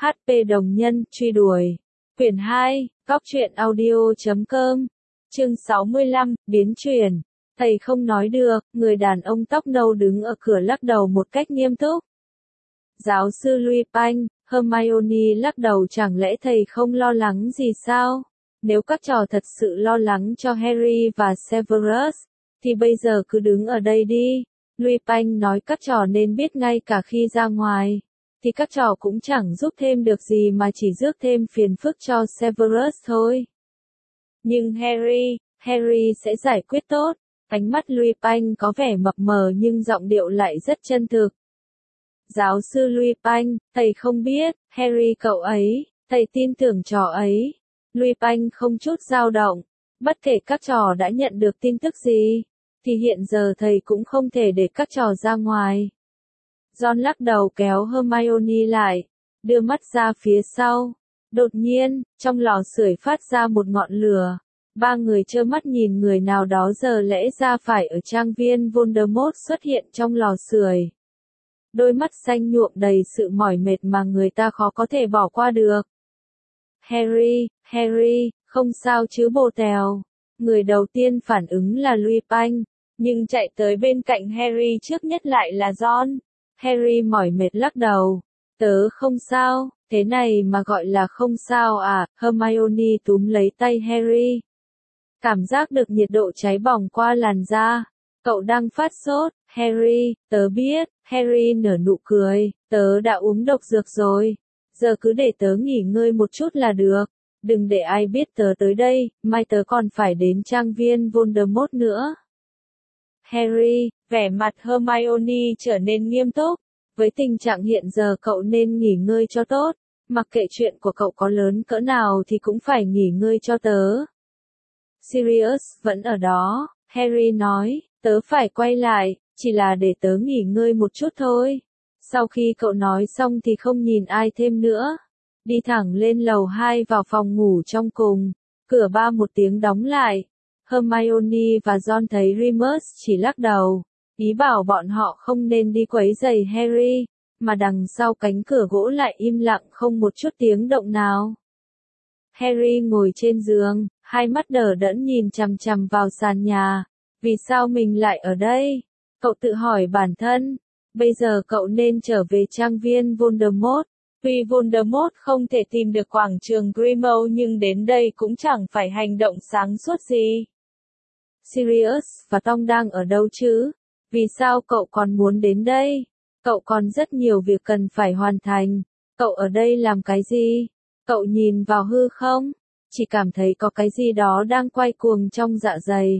HP đồng nhân, truy đuổi. Quyển 2, Góc truyện audio.com. Chương 65, biến chuyển. Thầy không nói được, người đàn ông tóc nâu đứng ở cửa lắc đầu một cách nghiêm túc. Giáo sư Lupin, Hermione lắc đầu, chẳng lẽ thầy không lo lắng gì sao? Nếu các trò thật sự lo lắng cho Harry và Severus, thì bây giờ cứ đứng ở đây đi. Lupin nói các trò nên biết ngay cả khi ra ngoài, thì các trò cũng chẳng giúp thêm được gì mà chỉ rước thêm phiền phức cho Severus thôi. Nhưng Harry sẽ giải quyết tốt. Ánh mắt Lupin có vẻ mập mờ nhưng giọng điệu lại rất chân thực. Giáo sư Lupin, thầy không biết, Harry cậu ấy, thầy tin tưởng trò ấy. Lupin không chút dao động. Bất kể các trò đã nhận được tin tức gì, thì hiện giờ thầy cũng không thể để các trò ra ngoài. Ron lắc đầu kéo Hermione lại, đưa mắt ra phía sau. Đột nhiên, trong lò sưởi phát ra một ngọn lửa. Ba người trơ mắt nhìn người nào đó giờ lẽ ra phải ở trang viên Voldemort xuất hiện trong lò sưởi. Đôi mắt xanh nhuộm đầy sự mỏi mệt mà người ta khó có thể bỏ qua được. Harry, không sao chứ bồ tèo. Người đầu tiên phản ứng là Lupin, nhưng chạy tới bên cạnh Harry trước nhất lại là Ron. Harry mỏi mệt lắc đầu. Tớ không sao, thế này mà gọi là không sao à? Hermione túm lấy tay Harry. Cảm giác được nhiệt độ cháy bỏng qua làn da. Cậu đang phát sốt, Harry, tớ biết. Harry nở nụ cười, tớ đã uống độc dược rồi. Giờ cứ để tớ nghỉ ngơi một chút là được. Đừng để ai biết tớ tới đây, mai tớ còn phải đến trang viên Voldemort nữa. Harry, vẻ mặt Hermione trở nên nghiêm túc. Với tình trạng hiện giờ cậu nên nghỉ ngơi cho tốt. Mặc kệ chuyện của cậu có lớn cỡ nào thì cũng phải nghỉ ngơi cho tớ. Sirius vẫn ở đó, Harry nói, tớ phải quay lại, chỉ là để tớ nghỉ ngơi một chút thôi. Sau khi cậu nói xong thì không nhìn ai thêm nữa. Đi thẳng lên lầu 2 vào phòng ngủ trong cùng, cửa ba một tiếng đóng lại. Hermione và Ron thấy Remus chỉ lắc đầu, ý bảo bọn họ không nên đi quấy rầy Harry, mà đằng sau cánh cửa gỗ lại im lặng không một chút tiếng động nào. Harry ngồi trên giường, hai mắt đờ đẫn nhìn chằm chằm vào sàn nhà. Vì sao mình lại ở đây? Cậu tự hỏi bản thân. Bây giờ cậu nên trở về trang viên Voldemort. Tuy Voldemort không thể tìm được quảng trường Grimmauld nhưng đến đây cũng chẳng phải hành động sáng suốt gì. Sirius và Tom đang ở đâu chứ? Vì sao cậu còn muốn đến đây? Cậu còn rất nhiều việc cần phải hoàn thành. Cậu ở đây làm cái gì? Cậu nhìn vào hư không? Chỉ cảm thấy có cái gì đó đang quay cuồng trong dạ dày.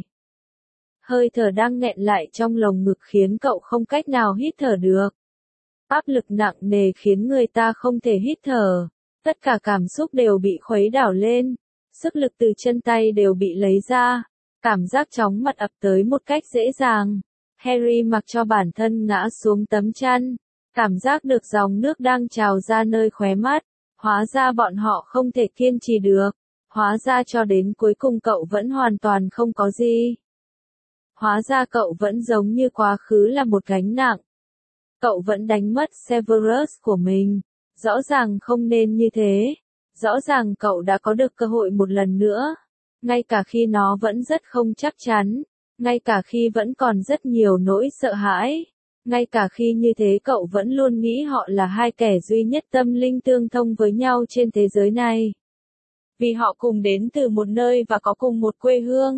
Hơi thở đang nghẹn lại trong lồng ngực khiến cậu không cách nào hít thở được. Áp lực nặng nề khiến người ta không thể hít thở. Tất cả cảm xúc đều bị khuấy đảo lên. Sức lực từ chân tay đều bị lấy ra. Cảm giác chóng mặt ập tới một cách dễ dàng. Harry mặc cho bản thân ngã xuống tấm chăn. Cảm giác được dòng nước đang trào ra nơi khóe mắt. Hóa ra bọn họ không thể kiên trì được. Hóa ra cho đến cuối cùng cậu vẫn hoàn toàn không có gì. Hóa ra cậu vẫn giống như quá khứ là một gánh nặng. Cậu vẫn đánh mất Severus của mình. Rõ ràng không nên như thế. Rõ ràng cậu đã có được cơ hội một lần nữa. Ngay cả khi nó vẫn rất không chắc chắn. Ngay cả khi vẫn còn rất nhiều nỗi sợ hãi. Ngay cả khi như thế cậu vẫn luôn nghĩ họ là hai kẻ duy nhất tâm linh tương thông với nhau trên thế giới này. Vì họ cùng đến từ một nơi và có cùng một quê hương.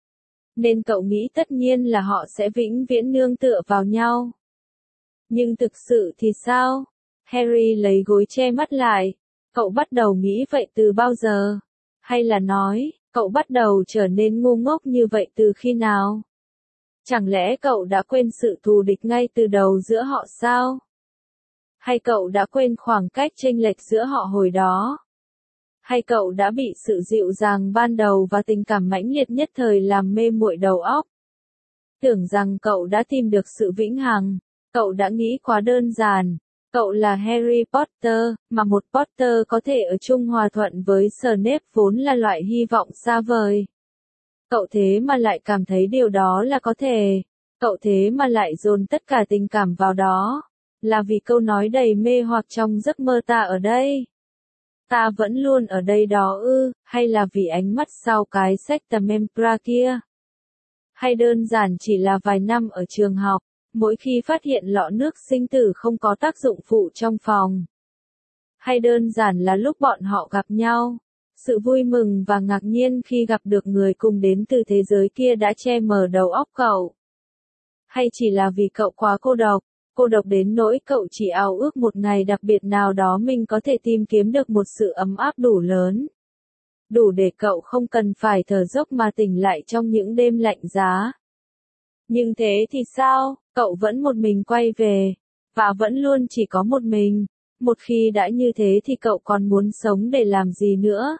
Nên cậu nghĩ tất nhiên là họ sẽ vĩnh viễn nương tựa vào nhau. Nhưng thực sự thì sao? Harry lấy gối che mắt lại. Cậu bắt đầu nghĩ vậy từ bao giờ? Hay là nói, cậu bắt đầu trở nên ngu ngốc như vậy từ khi nào? Chẳng lẽ cậu đã quên sự thù địch ngay từ đầu giữa họ sao? Hay cậu đã quên khoảng cách chênh lệch giữa họ hồi đó? Hay cậu đã bị sự dịu dàng ban đầu và tình cảm mãnh liệt nhất thời làm mê muội đầu óc? Tưởng rằng cậu đã tìm được sự vĩnh hằng, cậu đã nghĩ quá đơn giản. Cậu là Harry Potter, mà một Potter có thể ở chung hòa thuận với Snape vốn là loại hy vọng xa vời. Cậu thế mà lại cảm thấy điều đó là có thể. Cậu thế mà lại dồn tất cả tình cảm vào đó. Là vì câu nói đầy mê hoặc trong giấc mơ ta ở đây. Ta vẫn luôn ở đây đó ư, hay là vì ánh mắt sau cái Sectamempra kia? Hay đơn giản chỉ là vài năm ở trường học, mỗi khi phát hiện lọ nước sinh tử không có tác dụng phụ trong phòng? Hay đơn giản là lúc bọn họ gặp nhau, sự vui mừng và ngạc nhiên khi gặp được người cùng đến từ thế giới kia đã che mờ đầu óc cậu? Hay chỉ là vì cậu quá cô độc đến nỗi cậu chỉ ao ước một ngày đặc biệt nào đó mình có thể tìm kiếm được một sự ấm áp đủ lớn, đủ để cậu không cần phải thở dốc mà tỉnh lại trong những đêm lạnh giá. Nhưng thế thì sao, cậu vẫn một mình quay về, và vẫn luôn chỉ có một mình. Một khi đã như thế thì cậu còn muốn sống để làm gì nữa?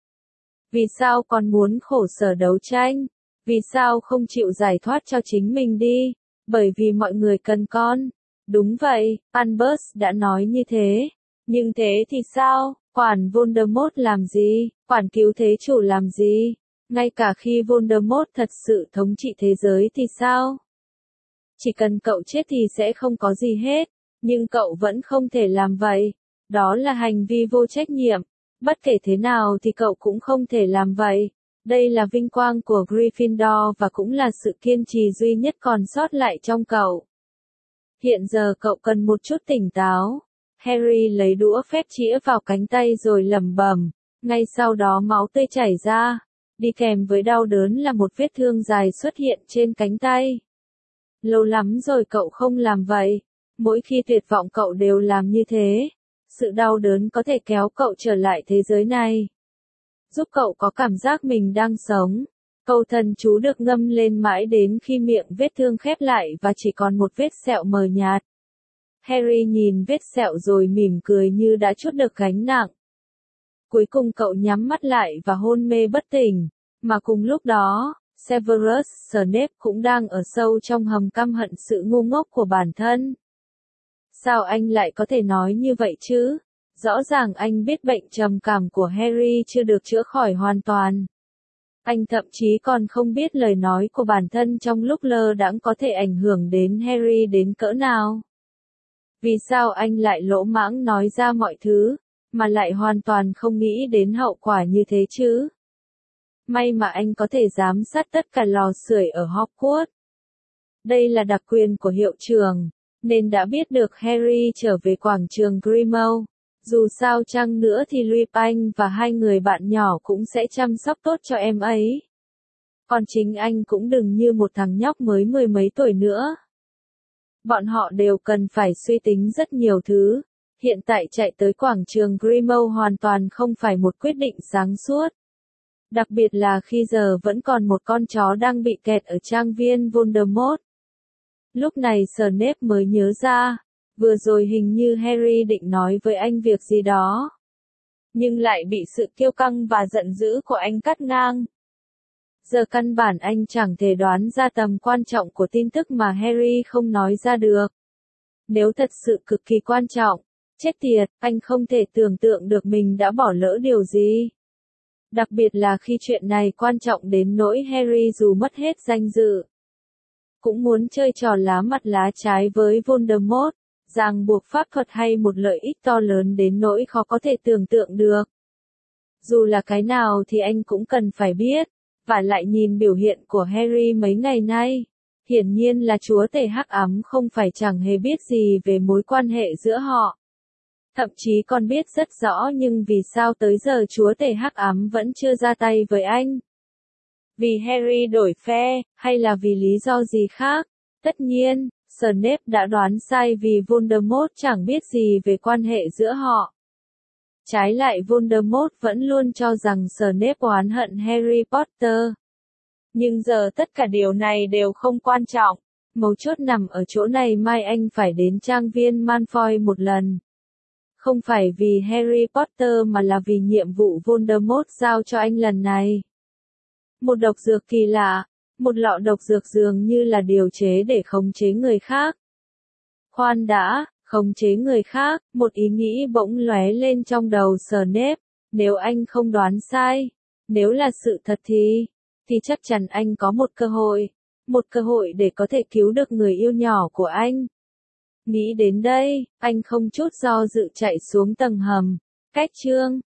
Vì sao còn muốn khổ sở đấu tranh? Vì sao không chịu giải thoát cho chính mình đi? Bởi vì mọi người cần con. Đúng vậy, Albus đã nói như thế. Nhưng thế thì sao? Quản Voldemort làm gì? Quản cứu thế chủ làm gì? Ngay cả khi Voldemort thật sự thống trị thế giới thì sao? Chỉ cần cậu chết thì sẽ không có gì hết. Nhưng cậu vẫn không thể làm vậy. Đó là hành vi vô trách nhiệm. Bất kể thế nào thì cậu cũng không thể làm vậy. Đây là vinh quang của Gryffindor và cũng là sự kiên trì duy nhất còn sót lại trong cậu. Hiện giờ cậu cần một chút tỉnh táo. Harry lấy đũa phép chĩa vào cánh tay rồi lẩm bẩm. Ngay sau đó máu tươi chảy ra. Đi kèm với đau đớn là một vết thương dài xuất hiện trên cánh tay. Lâu lắm rồi cậu không làm vậy. Mỗi khi tuyệt vọng cậu đều làm như thế. Sự đau đớn có thể kéo cậu trở lại thế giới này, giúp cậu có cảm giác mình đang sống. Câu thần chú được ngâm lên mãi đến khi miệng vết thương khép lại và chỉ còn một vết sẹo mờ nhạt. Harry nhìn vết sẹo rồi mỉm cười như đã trút được gánh nặng. Cuối cùng cậu nhắm mắt lại và hôn mê bất tỉnh, mà cùng lúc đó, Severus Snape cũng đang ở sâu trong hầm căm hận sự ngu ngốc của bản thân. Sao anh lại có thể nói như vậy chứ? Rõ ràng anh biết bệnh trầm cảm của Harry chưa được chữa khỏi hoàn toàn. Anh thậm chí còn không biết lời nói của bản thân trong lúc lơ đãng có thể ảnh hưởng đến Harry đến cỡ nào. Vì sao anh lại lỗ mãng nói ra mọi thứ, mà lại hoàn toàn không nghĩ đến hậu quả như thế chứ? May mà anh có thể giám sát tất cả lò sưởi ở Hogwarts. Đây là đặc quyền của hiệu trưởng, nên đã biết được Harry trở về quảng trường Grimmauld. Dù sao chăng nữa thì Lupin và hai người bạn nhỏ cũng sẽ chăm sóc tốt cho em ấy. Còn chính anh cũng đừng như một thằng nhóc mới 10 mấy tuổi nữa. Bọn họ đều cần phải suy tính rất nhiều thứ. Hiện tại chạy tới quảng trường Grimmauld hoàn toàn không phải một quyết định sáng suốt. Đặc biệt là khi giờ vẫn còn một con chó đang bị kẹt ở trang viên Voldemort. Lúc này Snape mới nhớ ra, vừa rồi hình như Harry định nói với anh việc gì đó, nhưng lại bị sự kiêu căng và giận dữ của anh cắt ngang. Giờ căn bản anh chẳng thể đoán ra tầm quan trọng của tin tức mà Harry không nói ra được. Nếu thật sự cực kỳ quan trọng, chết tiệt, anh không thể tưởng tượng được mình đã bỏ lỡ điều gì. Đặc biệt là khi chuyện này quan trọng đến nỗi Harry dù mất hết danh dự, cũng muốn chơi trò lá mặt lá trái với Voldemort, ràng buộc pháp thuật hay một lợi ích to lớn đến nỗi khó có thể tưởng tượng được. Dù là cái nào thì anh cũng cần phải biết, và lại nhìn biểu hiện của Harry mấy ngày nay. Hiển nhiên là chúa tể hắc ám không phải chẳng hề biết gì về mối quan hệ giữa họ. Thậm chí còn biết rất rõ, nhưng vì sao tới giờ chúa tể hắc ám vẫn chưa ra tay với anh? Vì Harry đổi phe, hay là vì lý do gì khác? Tất nhiên, Snape đã đoán sai vì Voldemort chẳng biết gì về quan hệ giữa họ. Trái lại Voldemort vẫn luôn cho rằng Snape oán hận Harry Potter. Nhưng giờ tất cả điều này đều không quan trọng. Mấu chốt nằm ở chỗ này, mai anh phải đến trang viên Malfoy một lần. Không phải vì Harry Potter mà là vì nhiệm vụ Voldemort giao cho anh lần này. Một độc dược kỳ lạ, một lọ độc dược dường như là điều chế để khống chế người khác. Khoan đã, khống chế người khác, một ý nghĩ bỗng lóe lên trong đầu Snape. Nếu anh không đoán sai, nếu là sự thật thì chắc chắn anh có một cơ hội để có thể cứu được người yêu nhỏ của anh. Nghĩ đến đây, anh không chút do dự chạy xuống tầng hầm. Cách chương